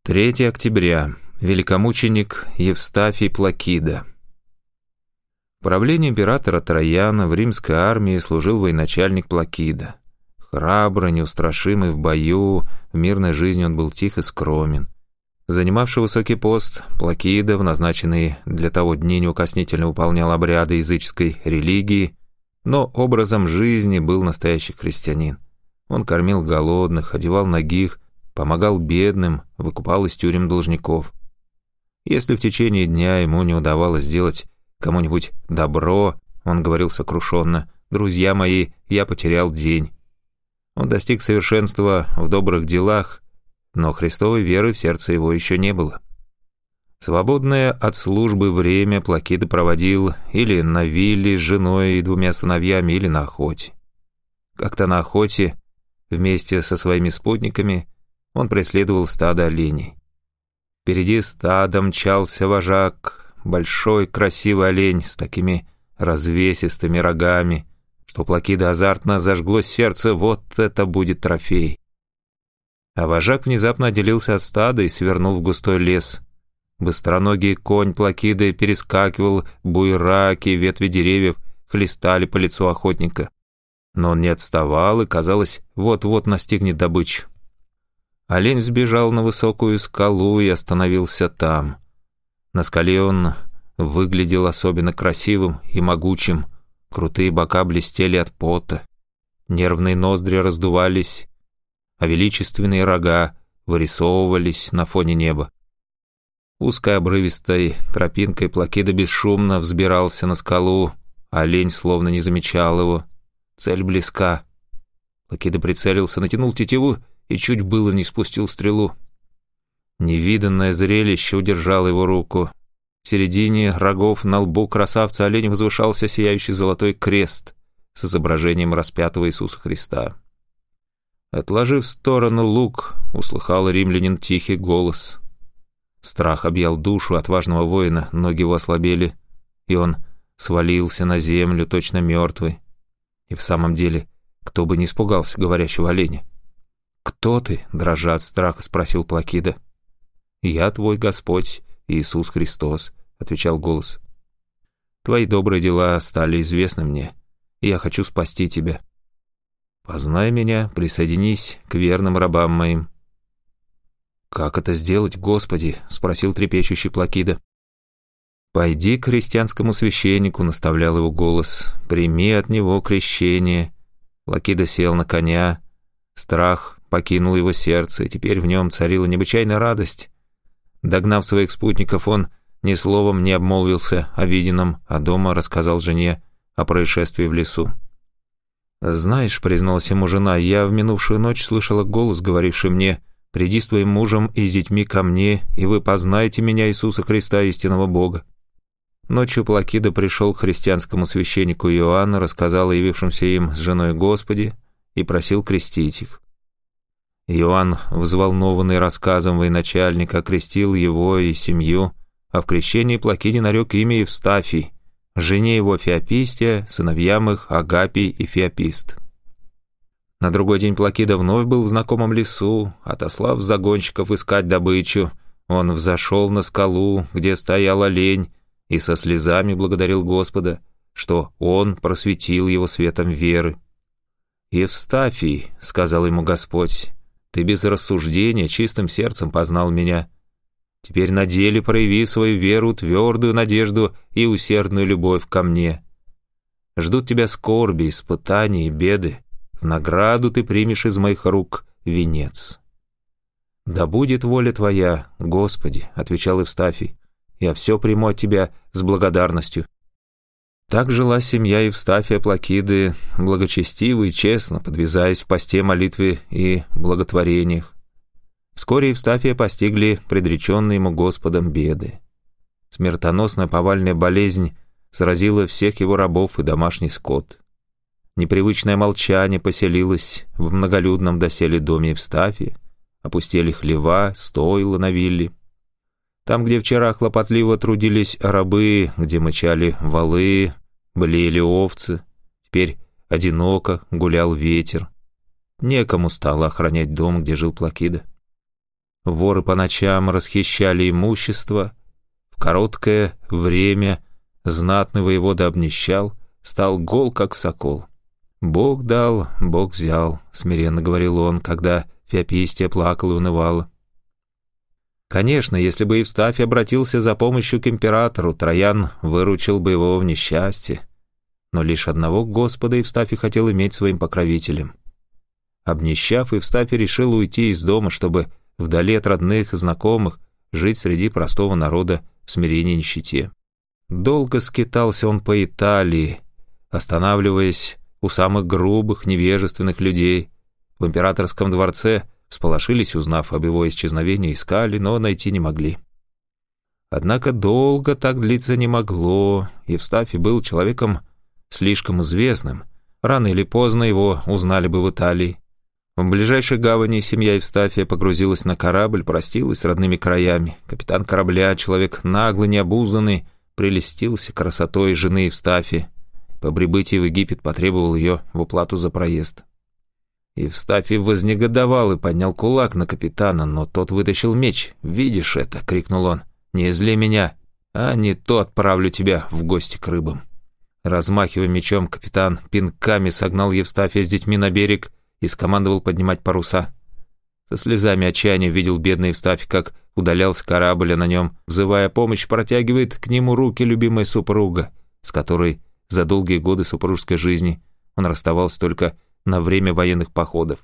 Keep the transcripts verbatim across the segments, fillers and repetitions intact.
третьего октября. Великомученик Евстафий Плакида. В правлении императора Траяна в римской армии служил военачальник Плакида. Храбрый, неустрашимый в бою, в мирной жизни он был тих и скромен. Занимавший высокий пост, Плакида, в назначенные для того дни, неукоснительно выполнял обряды языческой религии, но образом жизни был настоящий христианин. Он кормил голодных, одевал нагих, помогал бедным, выкупал из тюрем должников. Если в течение дня ему не удавалось сделать кому-нибудь добро, он говорил сокрушенно: «Друзья мои, я потерял день». Он достиг совершенства в добрых делах, но Христовой веры в сердце его еще не было. Свободное от службы время Плакида проводил или на вилле с женой и двумя сыновьями, или на охоте. Как-то на охоте вместе со своими спутниками он преследовал стадо оленей. Впереди стада мчался вожак, большой красивый олень с такими развесистыми рогами, что Плакида азартно зажгло сердце: вот это будет трофей. А вожак внезапно отделился от стада и свернул в густой лес. Быстроногий конь Плакиды перескакивал буераки, ветви деревьев хлестали по лицу охотника. Но он не отставал и, казалось, вот-вот настигнет добычу. Олень взбежал на высокую скалу и остановился там. На скале он выглядел особенно красивым и могучим. Крутые бока блестели от пота, нервные ноздри раздувались, а величественные рога вырисовывались на фоне неба. Узкой обрывистой тропинкой Плакида бесшумно взбирался на скалу, а олень словно не замечал его. Цель близка. Плакида прицелился, натянул тетиву и чуть было не спустил стрелу. Невиданное зрелище удержало его руку. В середине рогов на лбу красавца оленя возвышался сияющий золотой крест с изображением распятого Иисуса Христа. Отложив в сторону лук, услыхал римлянин тихий голос. Страх объял душу отважного воина, ноги его ослабели, и он свалился на землю, точно мертвый. И в самом деле, кто бы не испугался говорящего оленя? «Кто ты?» — дрожа от страха, спросил Плакида. «Я твой Господь, Иисус Христос», — отвечал голос. «Твои добрые дела стали известны мне, и я хочу спасти тебя. Познай меня, присоединись к верным рабам моим». «Как это сделать, Господи?» — спросил трепещущий Плакида. «Пойди к христианскому священнику», — наставлял его голос, — «прими от него крещение». Плакида сел на коня, страх покинул его сердце, и теперь в нем царила необычайная радость. Догнав своих спутников, он ни словом не обмолвился о виденном, а дома рассказал жене о происшествии в лесу. «Знаешь, — призналась ему жена, — я в минувшую ночь слышала голос, говоривший мне: приди с твоим мужем и с детьми ко мне, и вы познаете меня, Иисуса Христа, истинного Бога». Ночью Плакида пришел к христианскому священнику Иоанну, рассказал о явившемся им с женой Господе и просил крестить их. Иоанн, взволнованный рассказом военачальника, окрестил его и семью, а в крещении Плакиде нарек имя Евстафий, жене его Феопистия, сыновьям их Агапий и Феопист. На другой день Плакида вновь был в знакомом лесу. Отослав загонщиков искать добычу, он взошел на скалу, где стоял олень, и со слезами благодарил Господа, что он просветил его светом веры. «Евстафий, — сказал ему Господь, — ты без рассуждения чистым сердцем познал меня. Теперь на деле прояви свою веру, твердую надежду и усердную любовь ко мне. Ждут тебя скорби, испытания и беды. В награду ты примешь из моих рук венец». «Да будет воля твоя, Господи, — отвечал Евстафий, — я все приму от тебя с благодарностью». Так жила семья Евстафия Плакиды благочестиво и честно, подвязаясь в посте, молитве и благотворениях. Вскоре Евстафия постигли предреченные ему Господом беды. Смертоносная повальная болезнь сразила всех его рабов и домашний скот. Непривычное молчание поселилось в многолюдном доселе доме Евстафия, опустели хлева, стойла на вилле. Там, где вчера хлопотливо трудились рабы, где мычали валы, блеяли овцы, теперь одиноко гулял ветер. Некому стало охранять дом, где жил Плакида. воры по ночам расхищали имущество. В короткое время знатный воевода обнищал, стал гол, как сокол. «Бог дал, Бог взял», — смиренно говорил он, когда Феопистия плакала и унывала. Конечно, если бы Евстафий обратился за помощью к императору, Троян выручил бы его в несчастье. Но лишь одного Господа Евстафий хотел иметь своим покровителем. Обнищав, Евстафий решил уйти из дома, чтобы вдали от родных и знакомых жить среди простого народа в смирении и нищете. Долго скитался он по Италии, останавливаясь у самых грубых, невежественных людей. В императорском дворце всполошились, узнав об его исчезновении, искали, но найти не могли. Однако долго так длиться не могло. Евстафий был человеком слишком известным. Рано или поздно его узнали бы в Италии. В ближайшей гавани семья Евстафия погрузилась на корабль, простилась с родными краями. Капитан корабля, человек наглый, необузданный, прелестился красотой жены Евстафия. По прибытии в Египет потребовал ее в уплату за проезд. Евстафий вознегодовал и поднял кулак на капитана, но тот вытащил меч. «Видишь это?» — крикнул он. «Не зли меня, а не то отправлю тебя в гости к рыбам». Размахивая мечом, капитан пинками согнал Евстафия с детьми на берег и скомандовал поднимать паруса. Со слезами отчаяния видел бедный Евстафий, как удалялся корабль, а на нем, взывая помощь, протягивает к нему руки любимая супруга, с которой за долгие годы супружеской жизни он расставался только на время военных походов.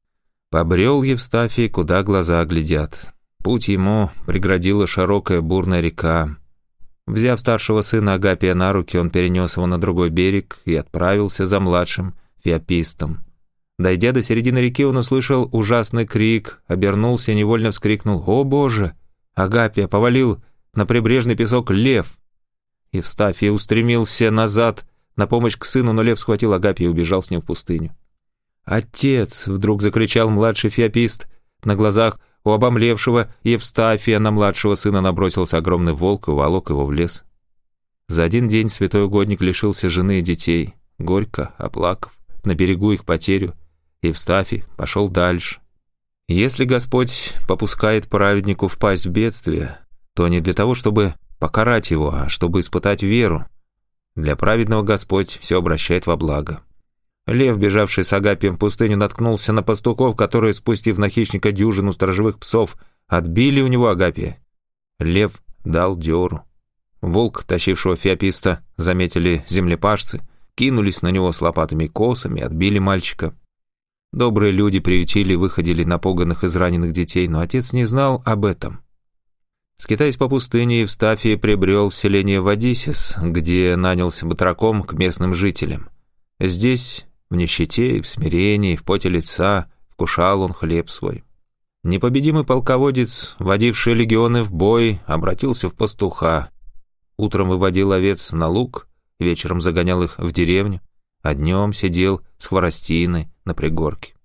Побрел Евстафий, куда глаза глядят. Путь ему преградила широкая бурная река. Взяв старшего сына Агапия на руки, он перенес его на другой берег и отправился за младшим Феопистом. Дойдя до середины реки, он услышал ужасный крик, обернулся и невольно вскрикнул: «О, Боже!» Агапия повалил на прибрежный песок лев. Евстафий устремился назад на помощь к сыну, но лев схватил Агапия и убежал с ним в пустыню. «Отец!» — вдруг закричал младший Феопист. На глазах у обомлевшего Евстафия на младшего сына набросился огромный волк и уволок его в лес. За один день святой угодник лишился жены и детей. Горько оплакав на берегу их потерю, Евстафий пошел дальше. Если Господь попускает праведнику впасть в бедствие, то не для того, чтобы покарать его, а чтобы испытать веру. Для праведного Господь все обращает во благо. Лев, бежавший с Агапием в пустыню, наткнулся на пастухов, которые, спустив на хищника дюжину сторожевых псов, отбили у него Агапия. Лев дал дёру. Волк, тащившего Феописта, заметили землепашцы, кинулись на него с лопатами и косами, отбили мальчика. Добрые люди приютили и выходили напуганных израненных детей, но отец не знал об этом. Скитаясь по пустыне, Евстафий прибрел в селение Вадисис, где нанялся батраком к местным жителям. Здесь, в нищете и в смирении, в поте лица, вкушал он хлеб свой. Непобедимый полководец, водивший легионы в бой, обратился в пастуха. Утром выводил овец на луг, вечером загонял их в деревню, а днем сидел с хворостиной на пригорке.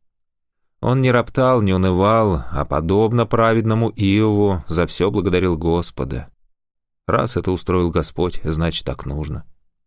Он не роптал, не унывал, а, подобно праведному Иову, за все благодарил Господа. Раз это устроил Господь, значит, так нужно.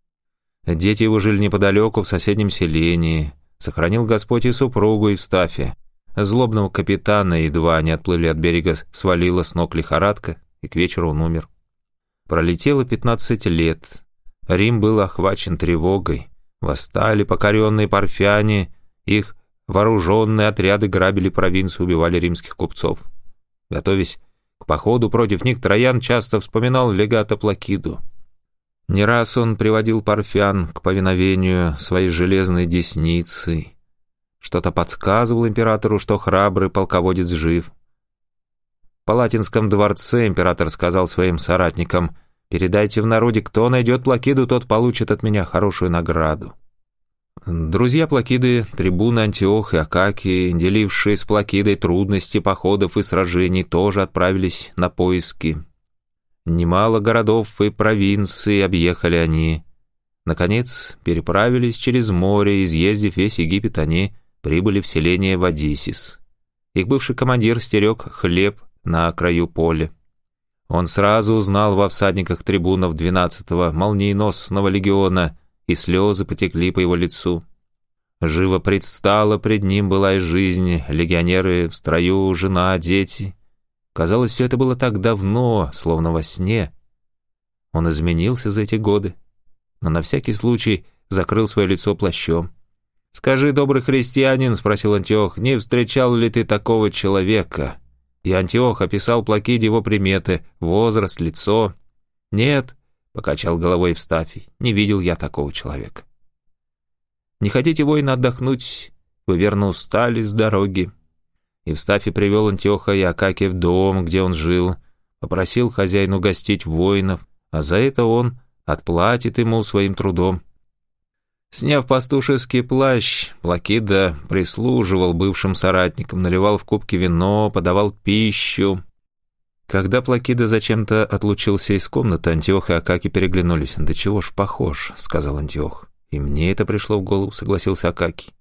Дети его жили неподалеку, в соседнем селении. Сохранил Господь и супругу Евстафия. Злобного капитана едва не отплыли от берега, свалила с ног лихорадка, и к вечеру он умер. Пролетело пятнадцать лет. Рим был охвачен тревогой. Восстали покоренные парфяне, их вооруженные отряды грабили провинцию, убивали римских купцов. Готовясь к походу против них, Троян часто вспоминал легата Плакиду. Не раз он приводил парфян к повиновению своей железной десницей. Что-то подсказывало императору, что храбрый полководец жив. В Палатинском дворце император сказал своим соратникам: «Передайте в народе, кто найдет Плакиду, тот получит от меня хорошую награду». Друзья Плакиды, трибуны Антиох и Акакий, делившие с Плакидой трудности походов и сражений, тоже отправились на поиски. Немало городов и провинций объехали они. Наконец, переправились через море, изъездив весь Египет, они прибыли в селение Вадисис. Их бывший командир стерег хлеб на краю поля. Он сразу узнал во всадниках трибунов двенадцатого молниеносного легиона, и слезы потекли по его лицу. Живо предстала пред ним былая жизнь, легионеры в строю, жена, дети. Казалось, все это было так давно, словно во сне. Он изменился за эти годы, но на всякий случай закрыл свое лицо плащом. «Скажи, добрый христианин, — спросил Антиох, — не встречал ли ты такого человека?» И Антиох описал Плакиде его приметы, возраст, лицо. «Нет, — покачал головой Евстафий, — не видел я такого человека». «Не хотите, воины, отдохнуть? Вы верно устали с дороги». Евстафий привел Антиоха и Акакия в дом, где он жил, попросил хозяина угостить воинов, а за это он отплатит ему своим трудом. Сняв пастушеский плащ, Плакида прислуживал бывшим соратникам, наливал в кубки вино, подавал пищу. Когда Плакида зачем-то отлучился из комнаты, Антиох и Акакий переглянулись. «Да чего ж похож», — сказал Антиох. «И мне это пришло в голову», — согласился Акакий.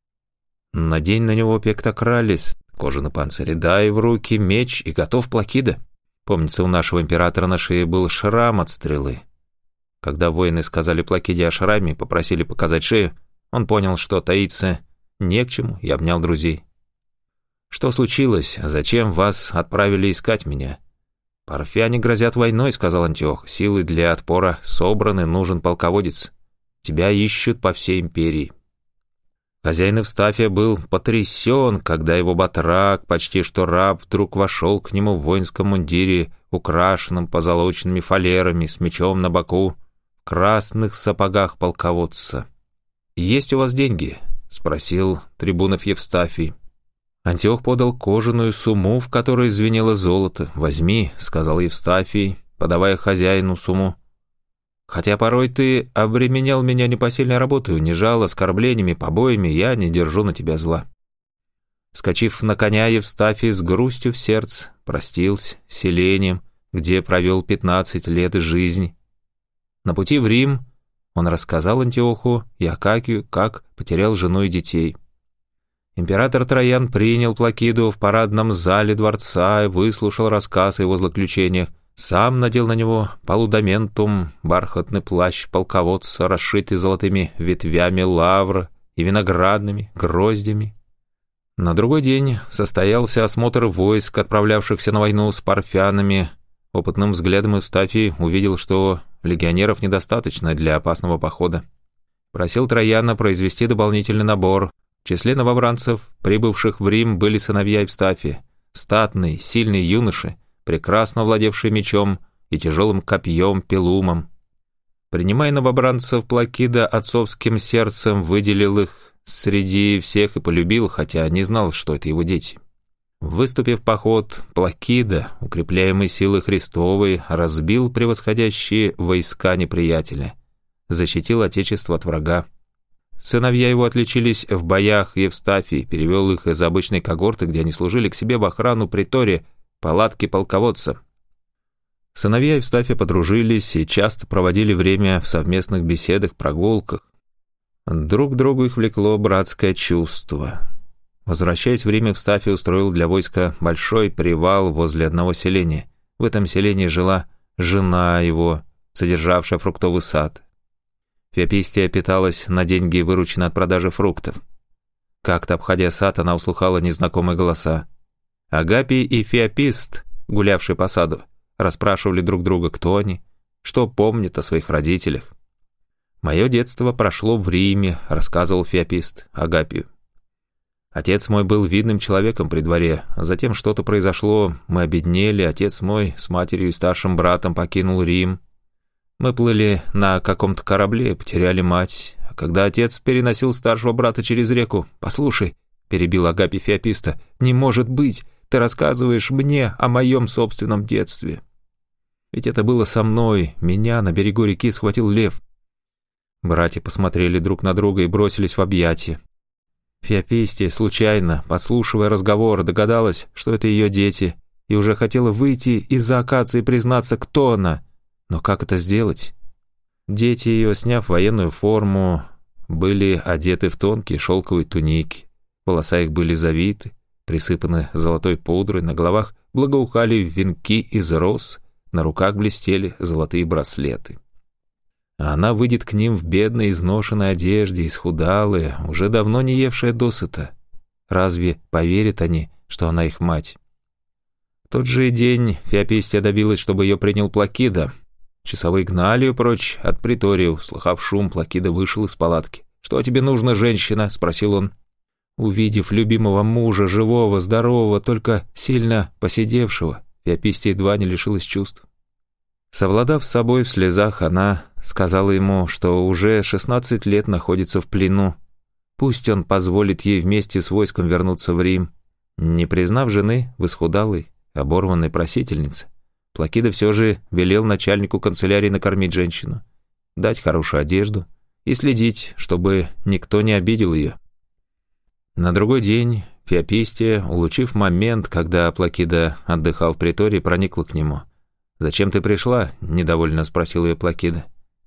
«Надень на него пектакралис, кожаный панцирь, дай в руки меч, и готов, Плакида. Помнится, у нашего императора на шее был шрам от стрелы». Когда воины сказали Плакиде о шраме и попросили показать шею, он понял, что таиться не к чему, и обнял друзей. «Что случилось? Зачем вас отправили искать меня?» «Парфяне грозят войной», — сказал Антиох. «Силы для отпора собраны, нужен полководец. Тебя ищут по всей империи». Хозяин Евстафия был потрясен, когда его батрак, почти что раб, вдруг вошел к нему в воинском мундире, украшенном позолоченными фалерами, с мечом на боку, в красных сапогах полководца. «Есть у вас деньги?» — спросил трибунов Евстафий. Антиох подал кожаную сумму, в которой звенело золото. «Возьми», — сказал Евстафий, подавая хозяину сумму. «Хотя порой ты обременял меня непосильной работой, унижал оскорблениями, побоями, я не держу на тебя зла». Скочив на коня, Евстафий с грустью в сердце простился с селением, где провел пятнадцать лет жизни. На пути в Рим он рассказал Антиоху и Акакию, как потерял жену и детей. Император Троян принял Плакиду в парадном зале дворца и выслушал рассказ о его злоключениях. Сам надел на него полудаментум, бархатный плащ полководца, расшитый золотыми ветвями лавра и виноградными гроздями. На другой день состоялся осмотр войск, отправлявшихся на войну с парфянами. Опытным взглядом Евстафий увидел, что легионеров недостаточно для опасного похода. Просил Трояна произвести дополнительный набор. В числе новобранцев, прибывших в Рим, были сыновья Евстафия, статные, сильные юноши, прекрасно владевшие мечом и тяжелым копьем Пелумом. Принимая новобранцев, Плакида отцовским сердцем выделил их среди всех и полюбил, хотя не знал, что это его дети. Выступив в поход, Плакида, укрепляемый силой Христовой, разбил превосходящие войска неприятеля, защитил отечество от врага. Сыновья его отличились в боях, Евстафий перевел их из обычной когорты, где они служили, к себе в охрану приторе, палатки полководца. Сыновья Евстафия подружились и часто проводили время в совместных беседах, прогулках. Друг к другу их влекло братское чувство. Возвращаясь в Рим, Евстафий устроил для войска большой привал возле одного селения. В этом селении жила жена его, содержавшая фруктовый сад. Феопистия питалась на деньги, вырученные от продажи фруктов. Как-то, обходя сад, она услыхала незнакомые голоса. Агапий и Феопист, гулявшие по саду, расспрашивали друг друга, кто они, что помнят о своих родителях. «Мое детство прошло в Риме», — рассказывал Феопист Агапию. «Отец мой был видным человеком при дворе, а затем что-то произошло, мы обеднели, отец мой с матерью и старшим братом покинул Рим. Мы плыли на каком-то корабле, потеряли мать, а когда отец переносил старшего брата через реку, послушай», — перебил Агапий Феописта, — «не может быть, ты рассказываешь мне о моем собственном детстве. Ведь это было со мной, меня на берегу реки схватил лев». Братья посмотрели друг на друга и бросились в объятия. Феопистия, случайно, подслушивая разговор, догадалась, что это ее дети, и уже хотела выйти из-за акации и признаться, кто она. Но как это сделать? Дети ее, сняв военную форму, были одеты в тонкие шелковые туники, волоса их были завиты, присыпаны золотой пудрой, на головах благоухали венки из роз, на руках блестели золотые браслеты. А она выйдет к ним в бедной изношенной одежде, исхудалая, уже давно не евшая досыта. Разве поверят они, что она их мать? В тот же день Феопистия добилась, чтобы ее принял Плакида. Часовые гнали ее прочь от притории. Услыхав шум, Плакида вышел из палатки. «Что тебе нужно, женщина?» – спросил он. Увидев любимого мужа, живого, здорового, только сильно поседевшего, Феопистия едва не лишилась чувств. Совладав с собой в слезах, она сказала ему, что уже шестнадцать лет находится в плену. Пусть он позволит ей вместе с войском вернуться в Рим. Не признав жены в исхудалой, оборванной просительнице, Плакида все же велел начальнику канцелярии накормить женщину, дать хорошую одежду и следить, чтобы никто не обидел ее. На другой день Феопистия, улучив момент, когда Плакида отдыхал в притории, проникла к нему. «Зачем ты пришла?» – недовольно спросил ее Плакида.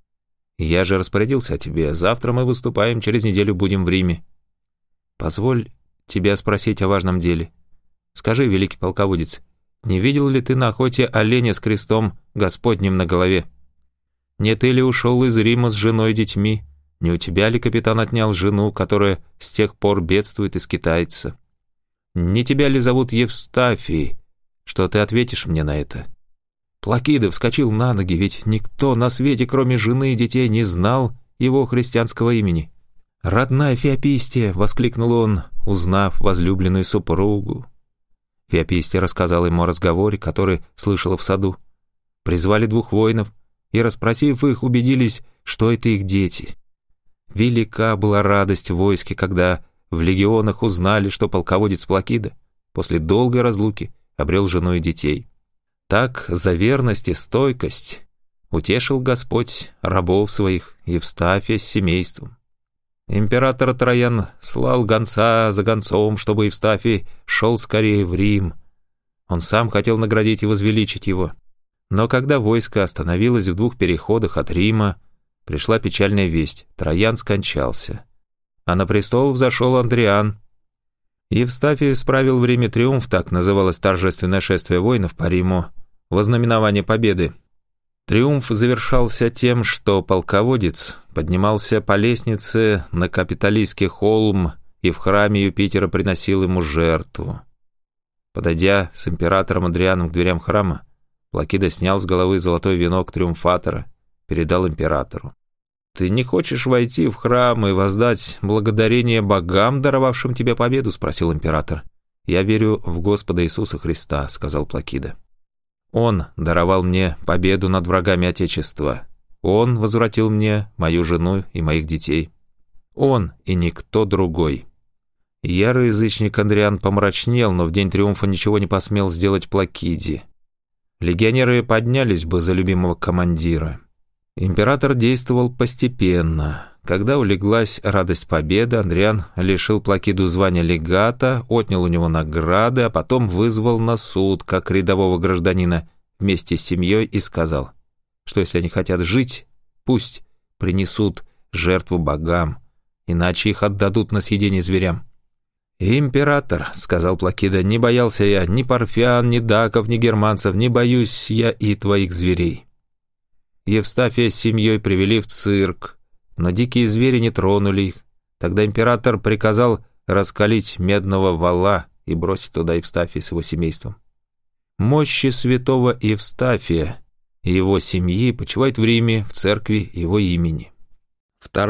«Я же распорядился о тебе. Завтра мы выступаем, через неделю будем в Риме. Позволь тебя спросить о важном деле. Скажи, великий полководец, не видел ли ты на охоте оленя с крестом Господним на голове? Не ты ли ушел из Рима с женой и детьми? Не у тебя ли капитан отнял жену, которая с тех пор бедствует и скитается? Не тебя ли зовут Евстафий? Что ты ответишь мне на это?» Плакида вскочил на ноги, ведь никто на свете, кроме жены и детей, не знал его христианского имени. «Родная Феопистия!» — воскликнул он, узнав возлюбленную супругу. Феопистия рассказала ему о разговоре, который слышала в саду. Призвали двух воинов и, расспросив их, убедились, что это их дети. Велика была радость в войске, когда в легионах узнали, что полководец Плакида после долгой разлуки обрел жену и детей. Так за верность и стойкость утешил Господь рабов своих, Евстафия с семейством. Император Троян слал гонца за гонцом, чтобы Евстафий шел скорее в Рим. Он сам хотел наградить и возвеличить его. Но когда войско остановилось в двух переходах от Рима, пришла печальная весть: Троян скончался, а на престол взошел Андриан. Евстафий справил в Риме триумф, так называлось торжественное шествие воинов по Риму, во знаменование победы. Триумф завершался тем, что полководец поднимался по лестнице на Капитолийский холм и в храме Юпитера приносил ему жертву. Подойдя с императором Андрианом к дверям храма, Плакида снял с головы золотой венок триумфатора, передал императору. «Ты не хочешь войти в храм и воздать благодарение богам, даровавшим тебе победу?» — спросил император. «Я верю в Господа Иисуса Христа», — сказал Плакида. «Он даровал мне победу над врагами Отечества. Он возвратил мне мою жену и моих детей. Он и никто другой». Ярый язычник Андриан помрачнел, но в день триумфа ничего не посмел сделать Плакиде. Легионеры поднялись бы за любимого командира. Император действовал постепенно. Когда улеглась радость победы, Андриан лишил Плакиду звания легата, отнял у него награды, а потом вызвал на суд как рядового гражданина вместе с семьей и сказал, что если они хотят жить, пусть принесут жертву богам, иначе их отдадут на съедение зверям. «Император», — сказал Плакида, — «не боялся я ни парфян, ни даков, ни германцев, не боюсь я и твоих зверей». Евстафия с семьей привели в цирк, но дикие звери не тронули их. Тогда император приказал раскалить медного вала и бросить туда Евстафия с его семейством. Мощи святого Евстафия и его семьи почивают в Риме в церкви его имени. Второй